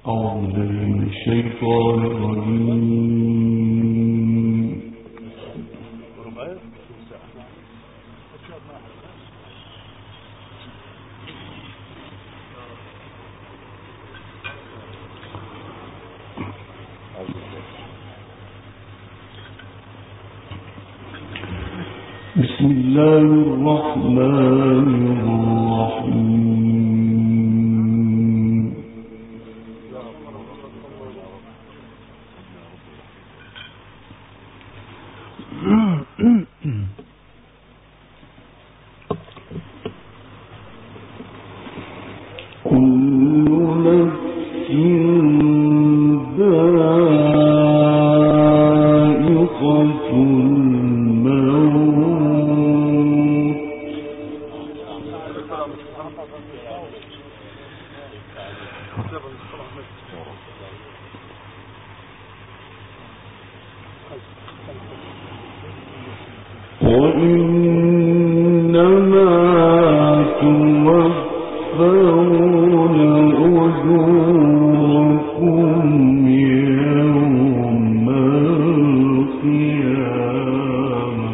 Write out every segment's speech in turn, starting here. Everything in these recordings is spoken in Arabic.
أعوذ بالله من الشيطان الرجيم. بسم الله الرحمن الرحيم. كل نفس ذائقة وإنما توفون أجوركم يوم القيامة.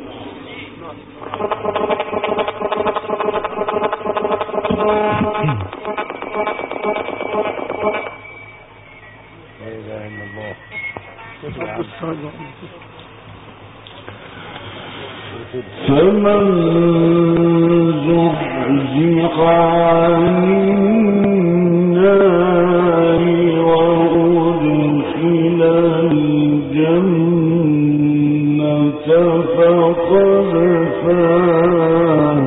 لا إله إلا الله. فمن زحزح عن النار وأدخل الجنة فقد فاز.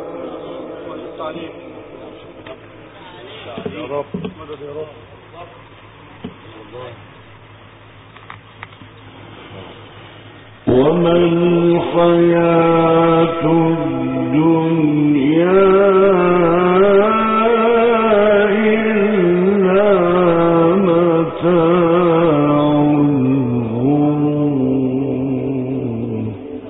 يا رب مدد يا رب. وما الحياة الدنيا إلا متاع الغرور.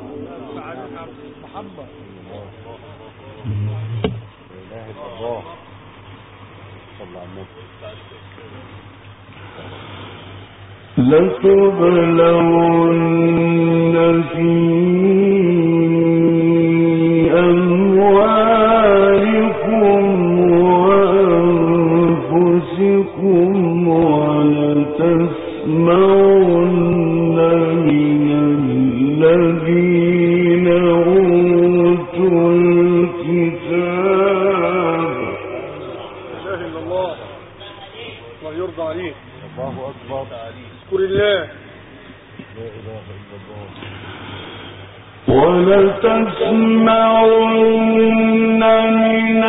لتبلون في أموالكم وأنفسكم ولتسمعن من الذين أوتوا الكتاب. لا إله إلا الله. الله يرضى عليك. الله أكبر. اذكر الله. لا إله إلا الله. ولتسمعن من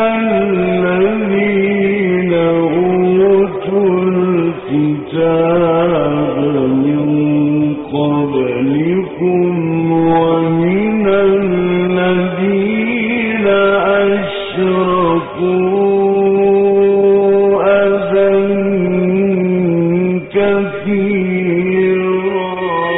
الذين أوتوا الكتاب من قبلكم ومن الذين أشركوا أذى كثيرا.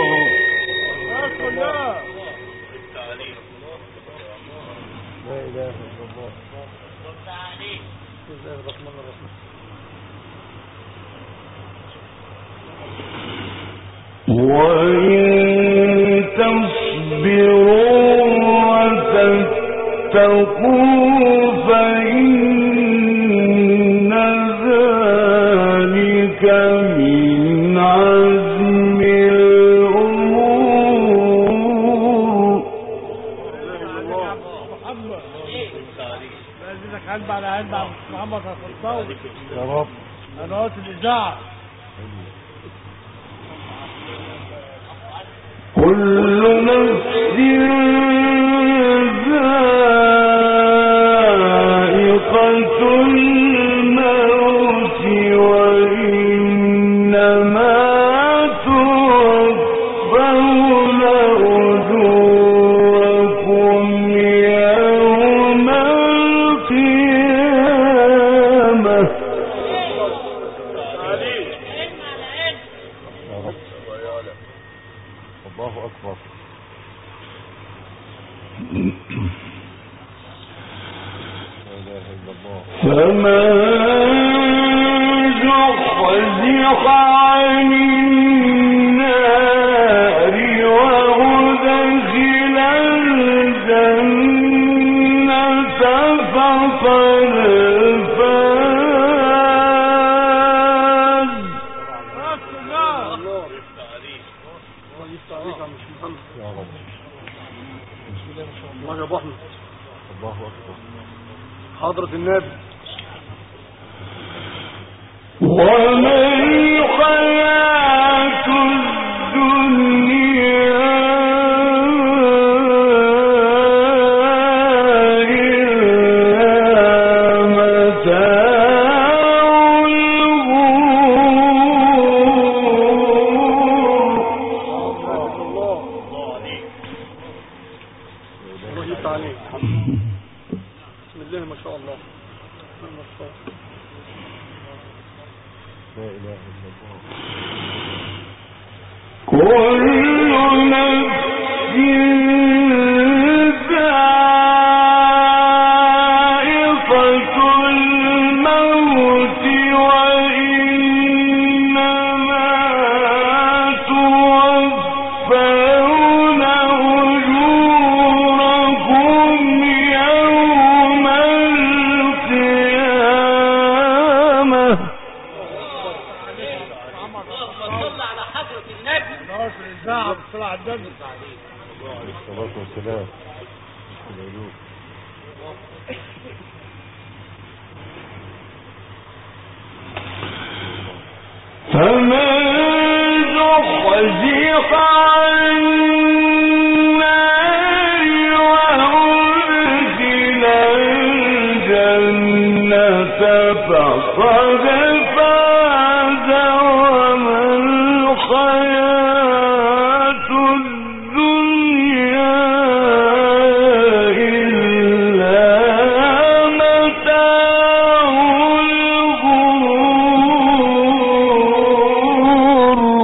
لا إله إلا الله. بسم الله الرحمن الرحيم. وإن تصبروا وتتقوا فإن ذلك من عزم الأمور. قلب على قلب عبد محمد الصوت يا رب. قنوات الإذاعة. كل نفس ذائقة الموت وإنما توفون أجوركم يوم القيامة. الله أكبر. فمن زحزح عن النار وأدخل الجنة فقد فاز. الله يا ابو احمد. الله اكبر. حضرة النبي. وما الحياة الدنيا إلا متاع الغرور. الله يفتح عليك. بسم الله ما شاء الله. لا إله إلا الله. كل نفس ذائقة الموت وإنما توفون أجوركم يوم القيامة. الصلاة على النبي عليه الصلاة والسلام. فمن زحزح عن النار وأدخل الجنة فقد فاز. وما الحياة الدنيا إلا متاع الغرور.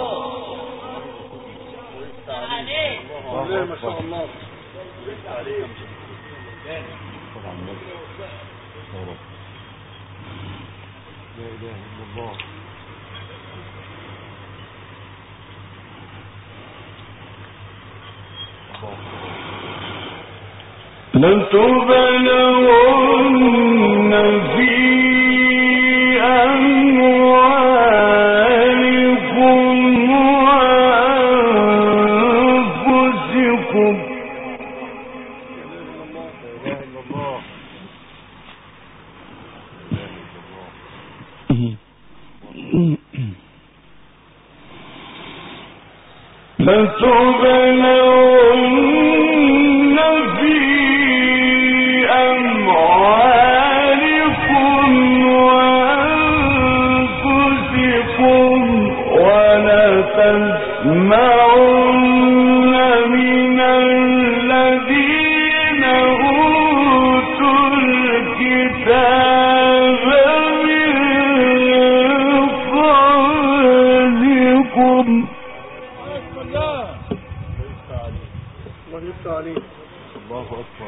ما شاء الله. لا إله إلا الله. لتبلغن في أموالكم وأنفسكم. لا إله إلا الله. لتبلغن في أموالكم وأنفسكم ولتسمعن من الذين أوتوا الكتاب من قبلكم. الله يفتح عليك. الله أكبر.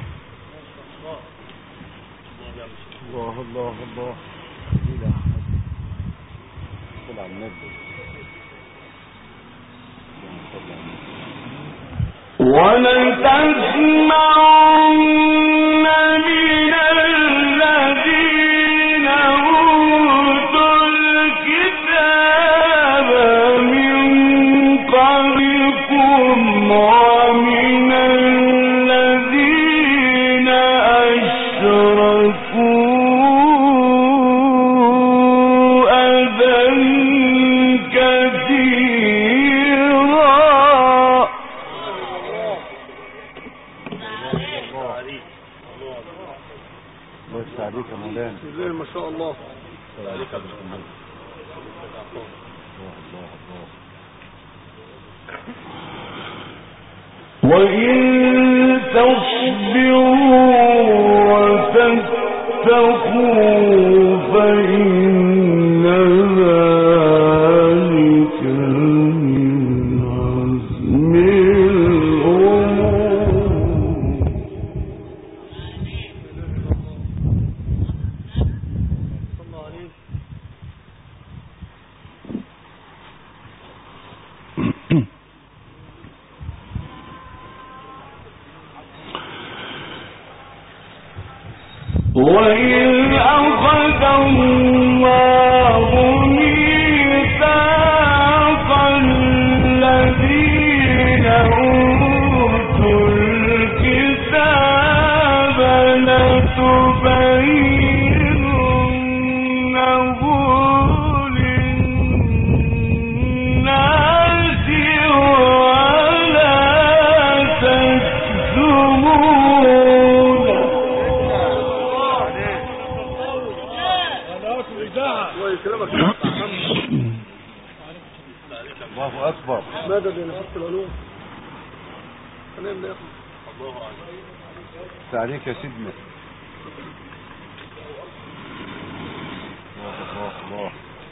الله الله الله. إلى صل على النبي. ولتسمعن من الذين أوتوا الكتاب من قبلكم ومن الذين أشركوا أذى كثيرا. الله يفتح عليك يا مولانا. بسم الله ما شاء الله. عليك يا محمد. الله الله الله. وإن تصبروا وتتقوا فإن ذلك من عزم الأمور. وإذ أخذ الله ميثاق الذين أوتوا الكتاب لتبيننه للناس ولا تكتمونه. الله يكرمك. الله أكبر. ماذا بينفس العلوم؟ هنعمل ايه يا اخي؟ الله اعلم. تعليق يا سيدنا. الله.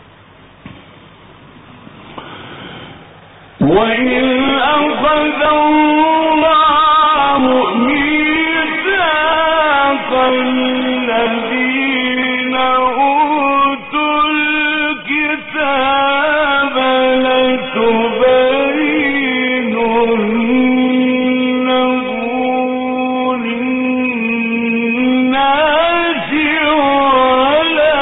وإذ أخذ الله ميثاق الذين أوتوا الكتاب لتبيننه للناس ولا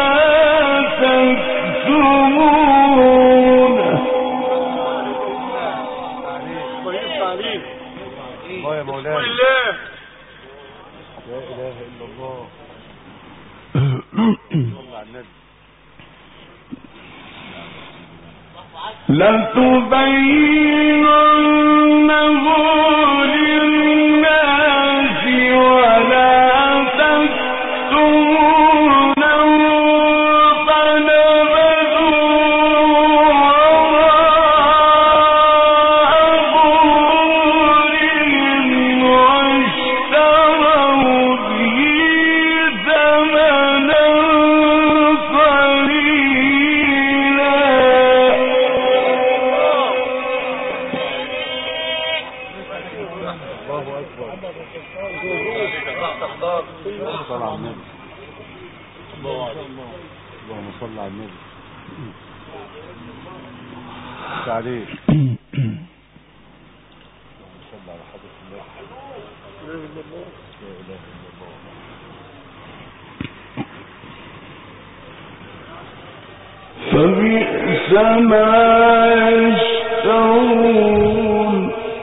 تكتمونه. طيب تعليم. الله يا مولانا. الله. لا إله إلا الله. صلى على النبي. لتبيننه للناس ولا تكتمونه فنبذوه وراء ظهورهم واشتروا به ثمنا قليلا. الله أكبر. صلى على النبي. اللهم صل على النبي. تعليق. صل على حضرة النبي. لا إله إلا الله. فبئس ما يشترون.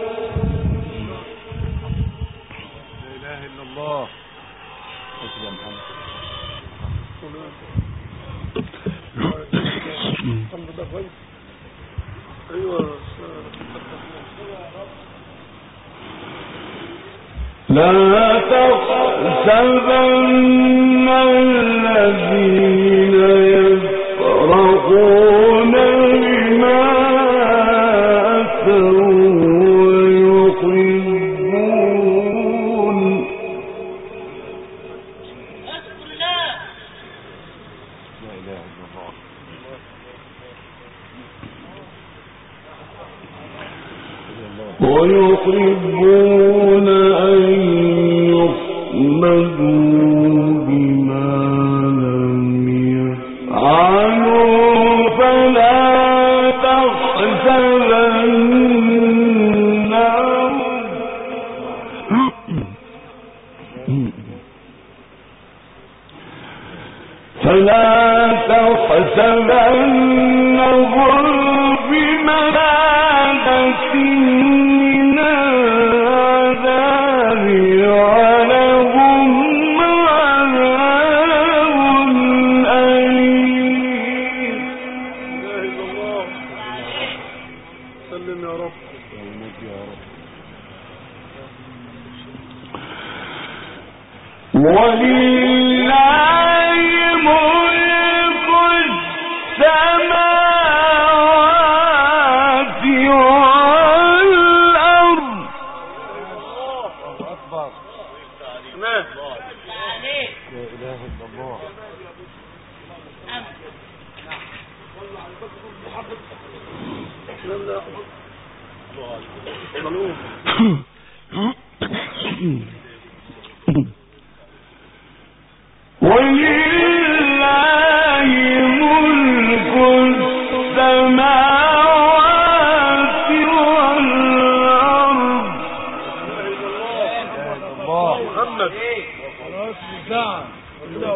لا إله إلا الله. أكبر يا محمد. الحمد لله كويس. ايوه لا تحسبن الذين يفرحون بما أتوا ويحبون لا إله إلا الله. ويحبون أن يحمدوا بما لم يفعلوا فلا تحسبنهم بمفازة من العذاب ولهم عذاب أليم. لا اله الا الله. سلم يا رب. يا النبي يا رب. ولله ملك السماوات والأرض. الله أكبر. تمام. لا إله إلا الله. لا لا معلوم. ولله ملك السماوات والأرض. الله. محمد. خلاص بتاع. لا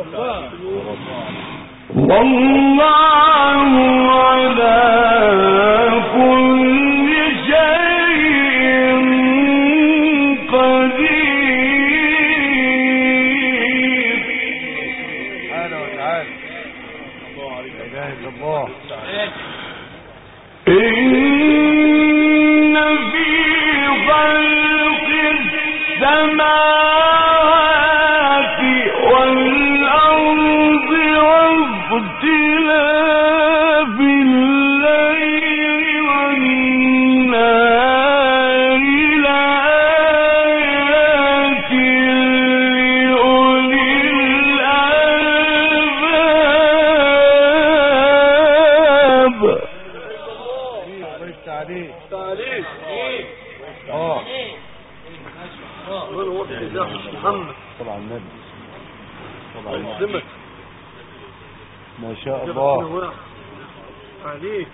ما شاء الله عليك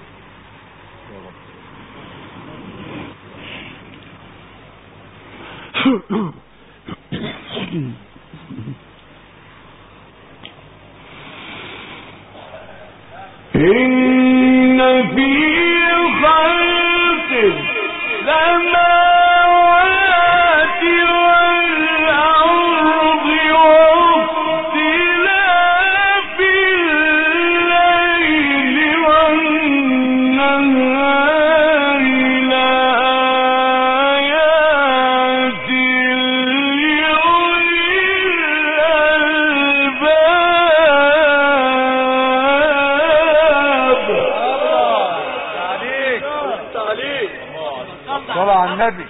إن في خلق السماوات والأرض واختلاف الليل والنهار لآيات لأولي الألباب. صلى على النبي.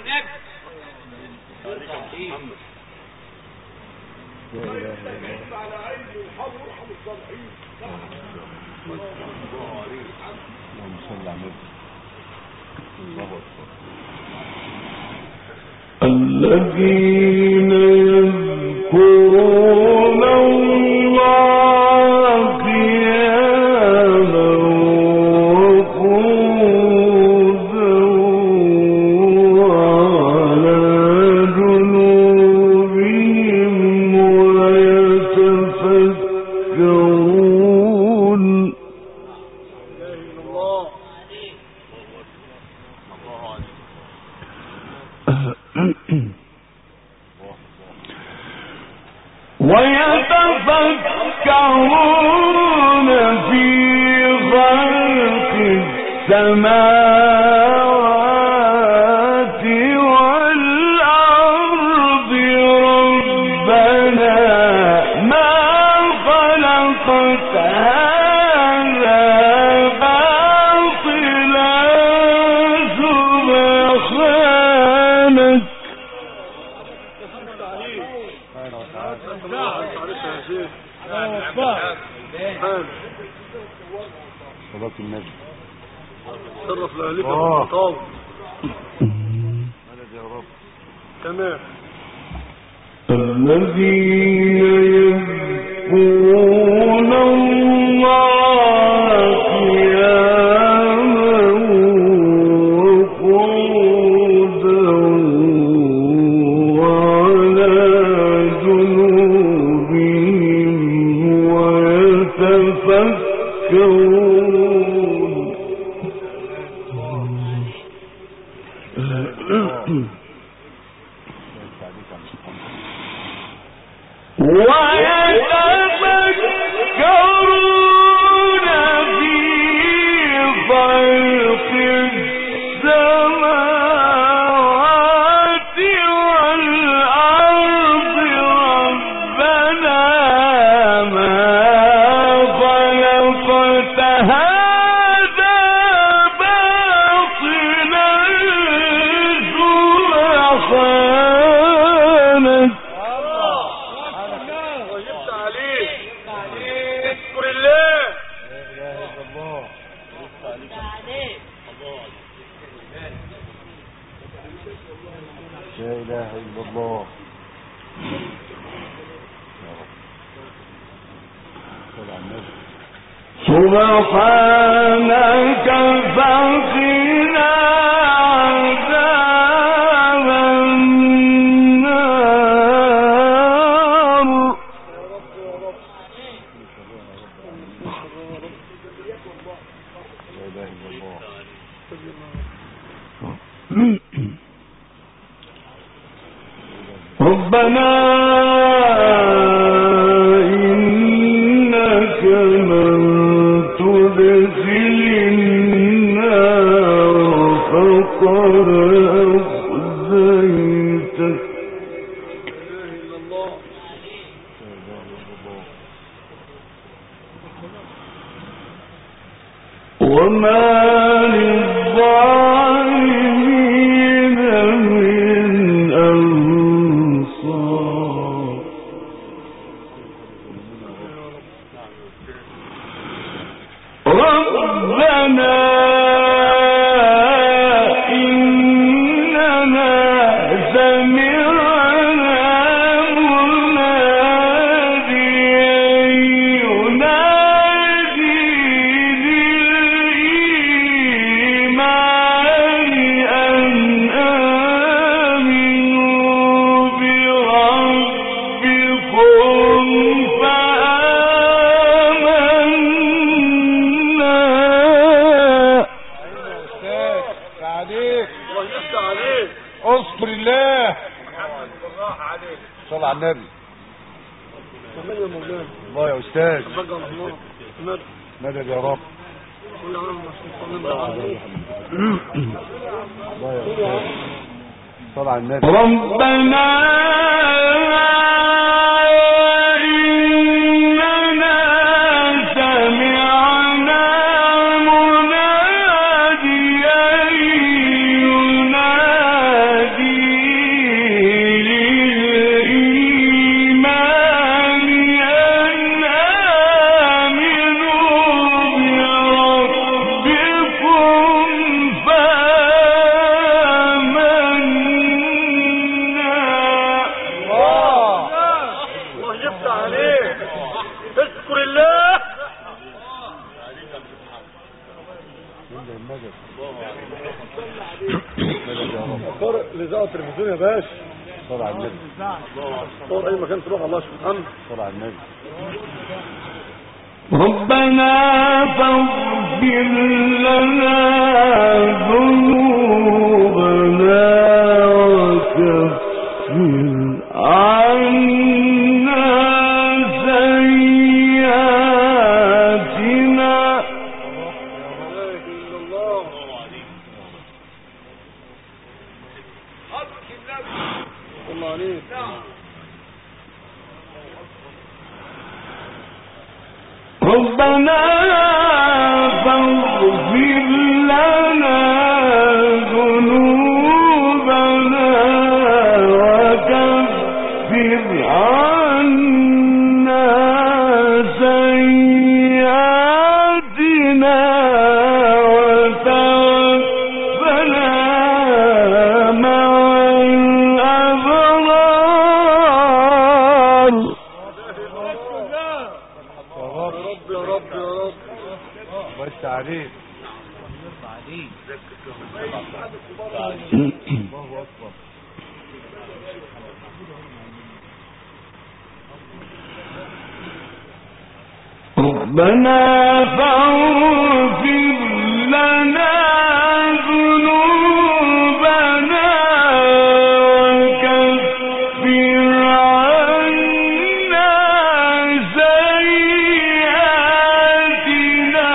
الذين يذكرون الله قياما وقعودا وعلى جنوبهم ويتفكرون. ويتفكرون في خلق السماوات والأرض ربنا ما خلقت هذا باطلا سبحانك. صلاة النبي. تصرف لأهلك بالخطاب. مدد يا رب. تمام. الذين يذكرون الله قياما وقعودا وعلى جنوبهم ويتفكرون. ويتفكرون في خلق السماوات والأرض ربنا ما خلقت هذا باطلا سبحانك. وجبت عليك. اذكر الله. لا إله إلا الله. سبحانك فقنا عذاب النار. إله إلا الله. ربنا إنك من تدخل النار فقد أخزيته وما للظالمين من أنصار ربنا إننا سمعنا مناديا ينادي للإيمان أن آمنوا بربكم فآمنا. عليك الله يفتح عليك. اذكر الله. صل على النبي. تمام يا مولانا. الله يا استاذ. بقى الله مدد مدد يا رب. كل عام وانتم طيبين. الله يا استاذ. صل على النبي. ربنا إننا سمعنا مناديا ينادي للإيمان أن آمنوا بربكم الله يفتح عليك. اذكر الله. مدد مدد. مدد يا رب. طارق لذاعة التلفزيون يا باشا. صل على النبي. طارق اي مكان تروح الله سبحانه. صل على النبي. ربنا فاغفر لنا ذنوبنا وكفر عنا سيئاتنا. لا اله الا الله. الله عليك. ربنا فاغفر لنا ذنوبنا وكفر عنا سيئاتنا وتوفنا مع الأبرار. يا رب يا رب يا رب. بس عليك. الله أكبر. ربنا فاغفر لنا ذنوبنا وكفر عنا سيئاتنا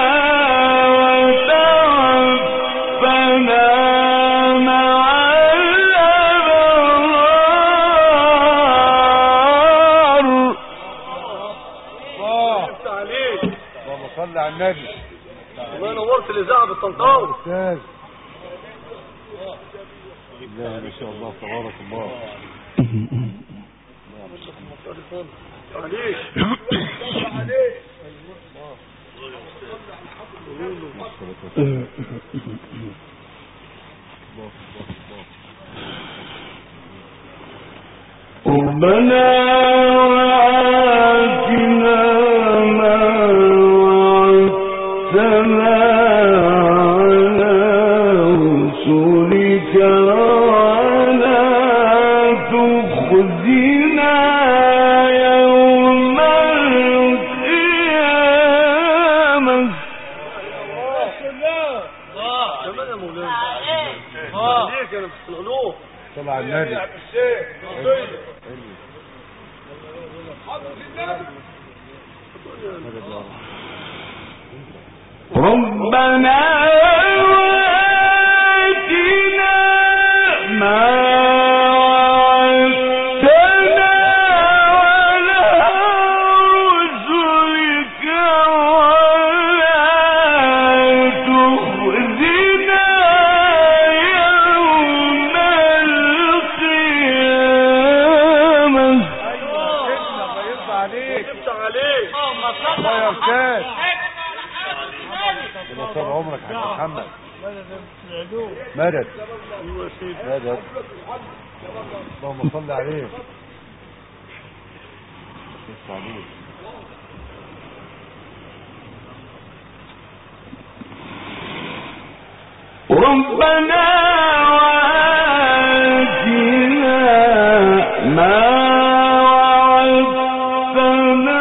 وتوفنا مع الأبرار. يفتح عليك. اللهم صل على النبي. الله نورت الاذاعه بالطنطاوي. استاذ. لا ما شاء الله تبارك الله. عليك. ربنا وآتنا ما وعدتنا على رسلك ولا تخزنا يوم القيامة. مولانا عليك انا في العلوم. صلى على النبي. ربنا وآتنا ما وعدتنا على رسلك ولا تخزنا يوم القيامة. الله يرضى عليك. افتح عليك. الله يا استاذ. طول عمرك يا محمد. مدد. ايوه يا سيدي. مدد. اللهم صل عليه. بس عليك. ربنا وآتنا ما وعدتنا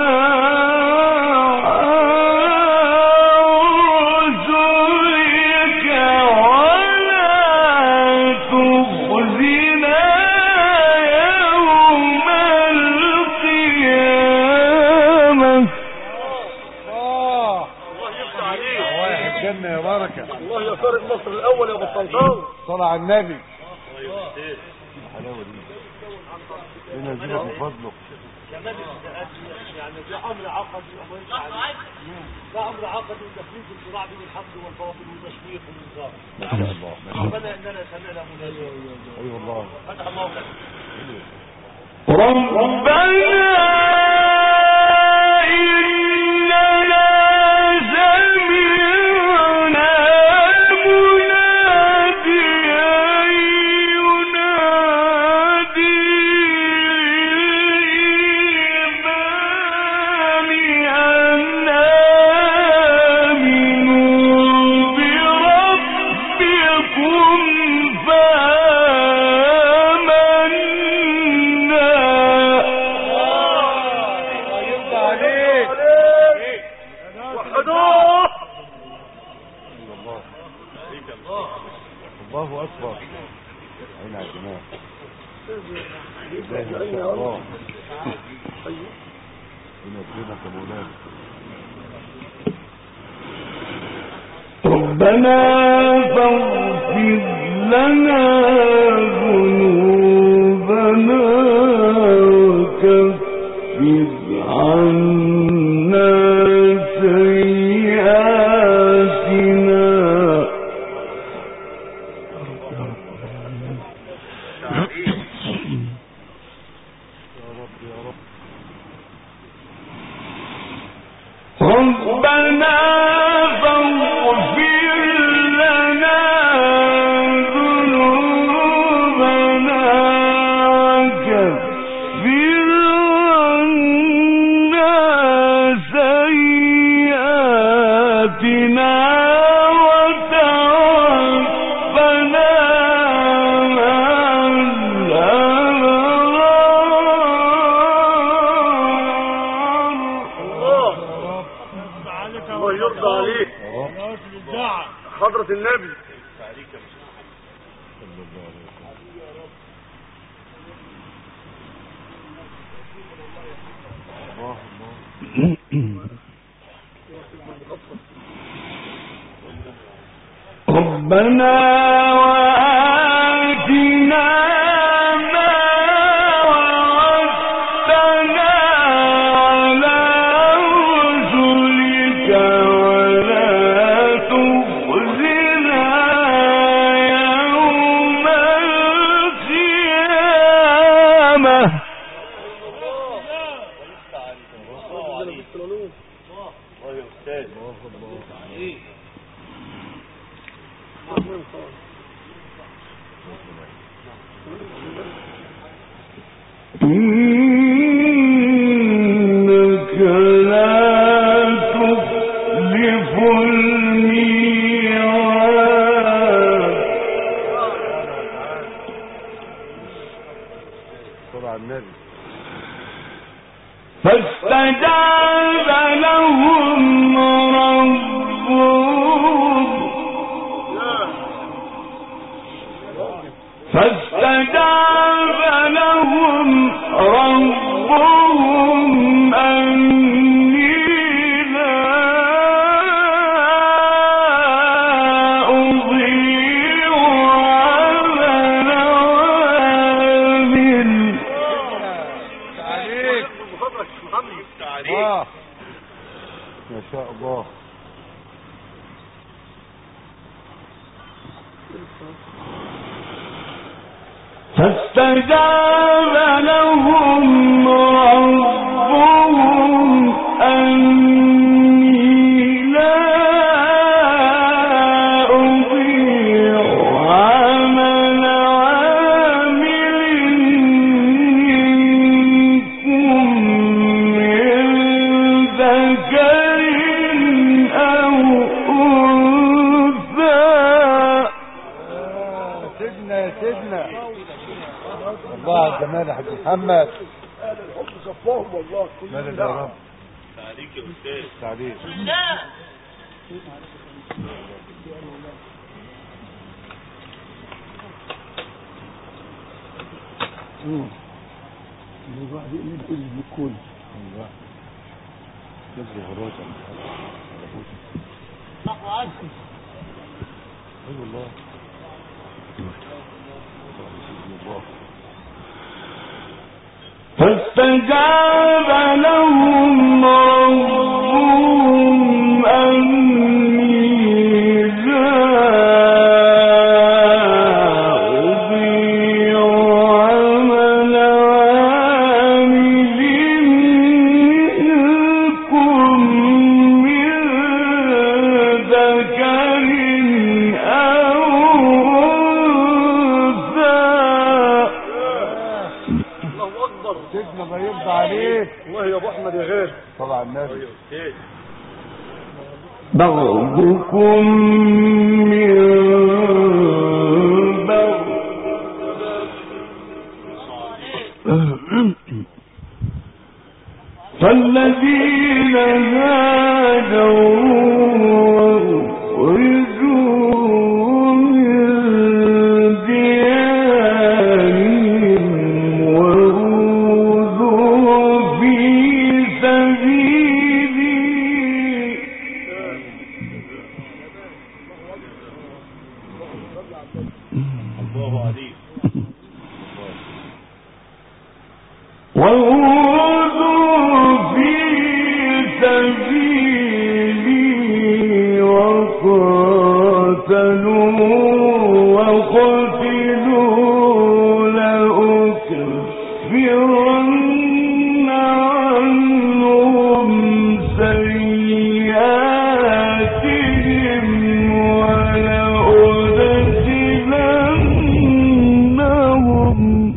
الله يا فارق مصر الاول يا بطلطاوي. صلى على النبي. الحلاوه دي ينزلك بفضله. كمان يعني ده امر عقدي ده امر عقدي وتفريج الصراع بين الحمد والباطل والتشويق والنظام. ما شاء الله. ربنا اننا سمعنا مناديا. اي والله. فتح الله لك. ربنا الله اكبر. عين على الجمال. الله ما شاء الله. ينزلك يا مولانا. ربنا فاغفر لنا ذنوبنا وكفر عنا سيئاتنا. ربنا فاغفر لنا ذنوبنا وكفر عنا سيئاتنا وتوفنا الله يرضى عليك. حضرة النبي. ربنا وآتنا ما وعدتنا على رسلك ولا تخزنا يوم القيامة. إنك لا تخلف الميعاد. صلى على النبي. فاستجاب لهم ربهم فاستجاب لهم ربهم أني لا أضيع عمل عامل منكم من ذكر أو أنثى. سيدنا يا سيدنا الله على الجمال يا حاج محمد. الحب صفاهم والله. ماذا يا رب؟ تعليق يا أستاذ. تعليق. الواحد يقول بالكل. ايوه. يجري غروزا. اي والله. فاستجاب لهم ربهم أني لا أضيع عمل عامل منكم من ذكر أو سيدنا ما يرضى عليك. والله يا ابو احمد يا غالي. طبعا النبي. بعضكم من بعض فالذين هاجروا وأخرجوا من ديارهم وأوذوا في سبيلي الله عليك. وأوذوا في سبيلي وقاتلوا وقتلوا لأكفرن عنهم سيئاتهم ولأدخلنهم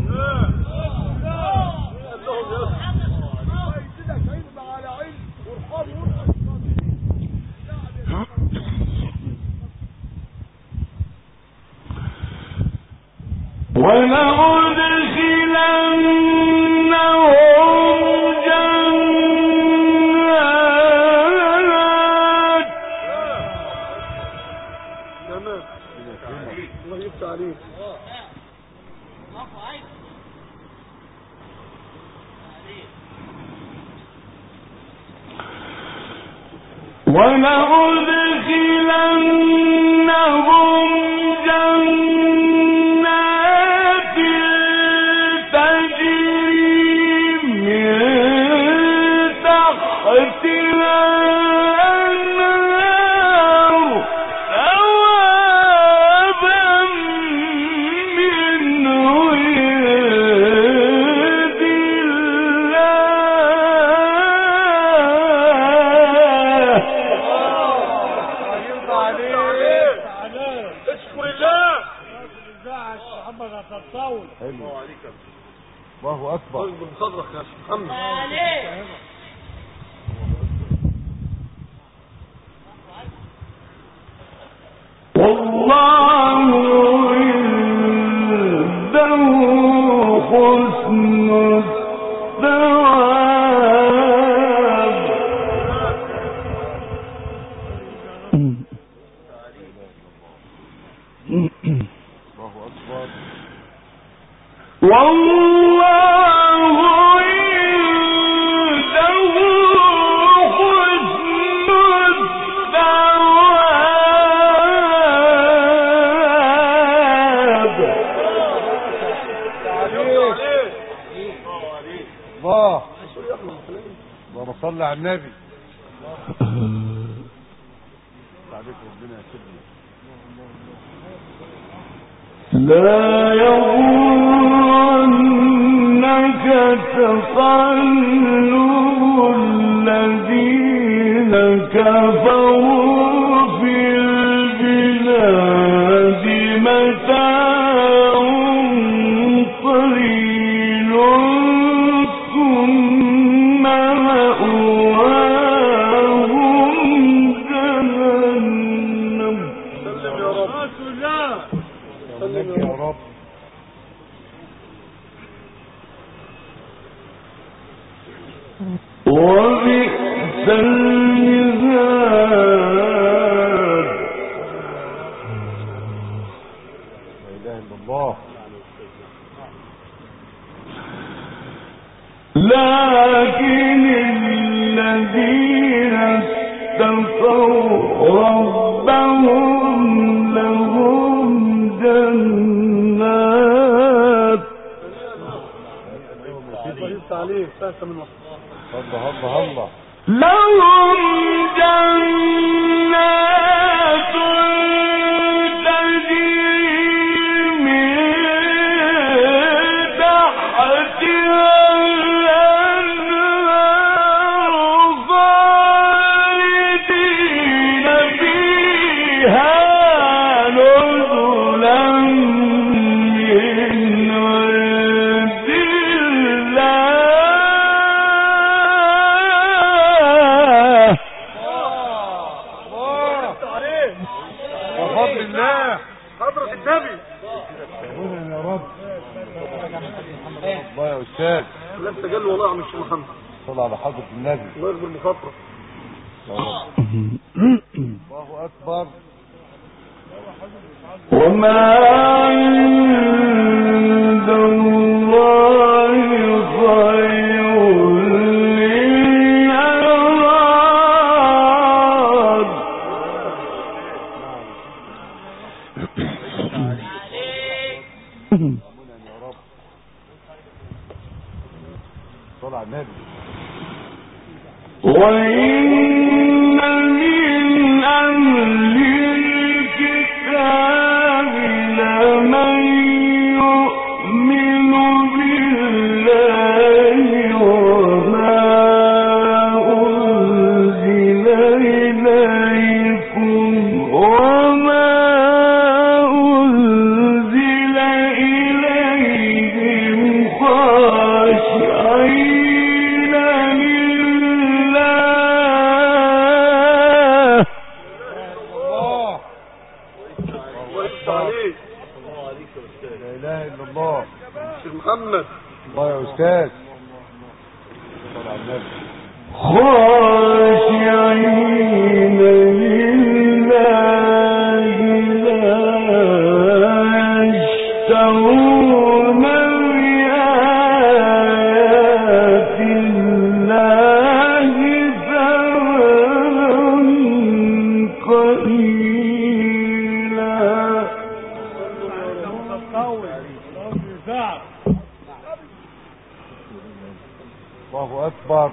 جنات تمام. الله يفتح عليك. ولأدخلنهم جنات تجري من تحتها الأنهار ثوابا من عند الله. اشكر الله. محمد هتطول. حلو. الله اكبر. اصبر بصدرك يا شيخ محمد. والله عنده حسن الثواب. الله اكبر. والله عنده حسن الثواب. الله. اللهم صل على النبي. عليك ربنا يا سيدنا. لا يغرنك تقلب الذين كفروا في البلاد متاع قليل ثم مأواهم جهنم. سلم يا رب. سلم يا رب. وبئس المهاد. لا إله إلا الله. لكن الذين اتقوا ربهم لهم جنات. عليه فاسة من الله الله الله. لهم جنات تجري من تحتها الأنهار خالدين فيها نزلا من عند بفضل الله. حضرة النبي. يا رب. الله يا أستاذ. لا استجل والله يا عم الشيخ محمد. صل على حضرة النبي. الله يكبر مخاطرة. الله أكبر. وما عند الله خير للأبرار. يا رب. صل على النبي. وإن من أهل الكتاب لمن يؤمن بالله وما أنزل إليكم وما أنزل إليهم خاشعين لله. لا إله إلا الله. الشيخ محمد. الله يا أستاذ. صل على النبي. خاشعين لله لا يشترون بآيات الله ثمنا قليلا. الله أكبر.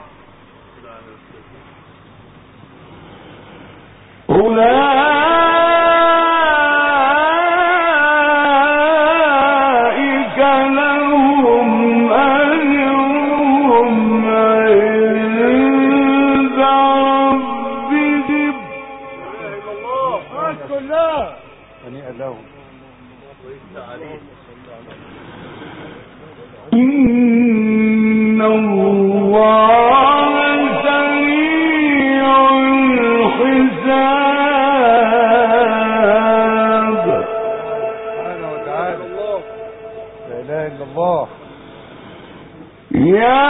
أولئك لهم أجرهم عند ربهم. هنيئا لهم. إن الله سريع الحساب. سبحانه وتعالى. لا إله إلا الله. يا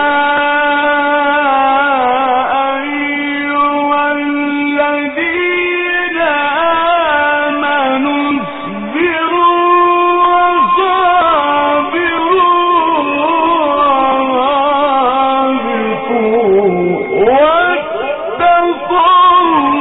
أيها الذين آمنوا اصبروا وصابروا ورابطوا واتقوا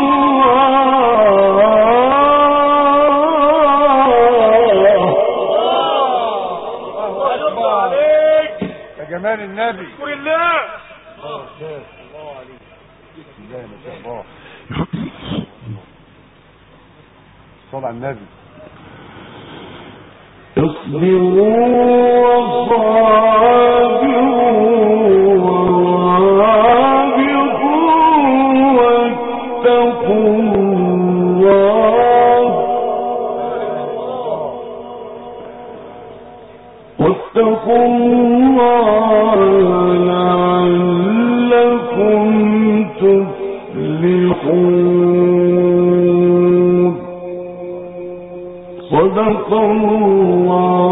الله. يا جمال النبي. اشكر الله. الله أستاذ. الله عليك. بسم الله ما شاء الله. الصلاة على النبي. اصبروا وصابروا ورابطوا واتقوا الله لعلكم تفلحون. صدق الله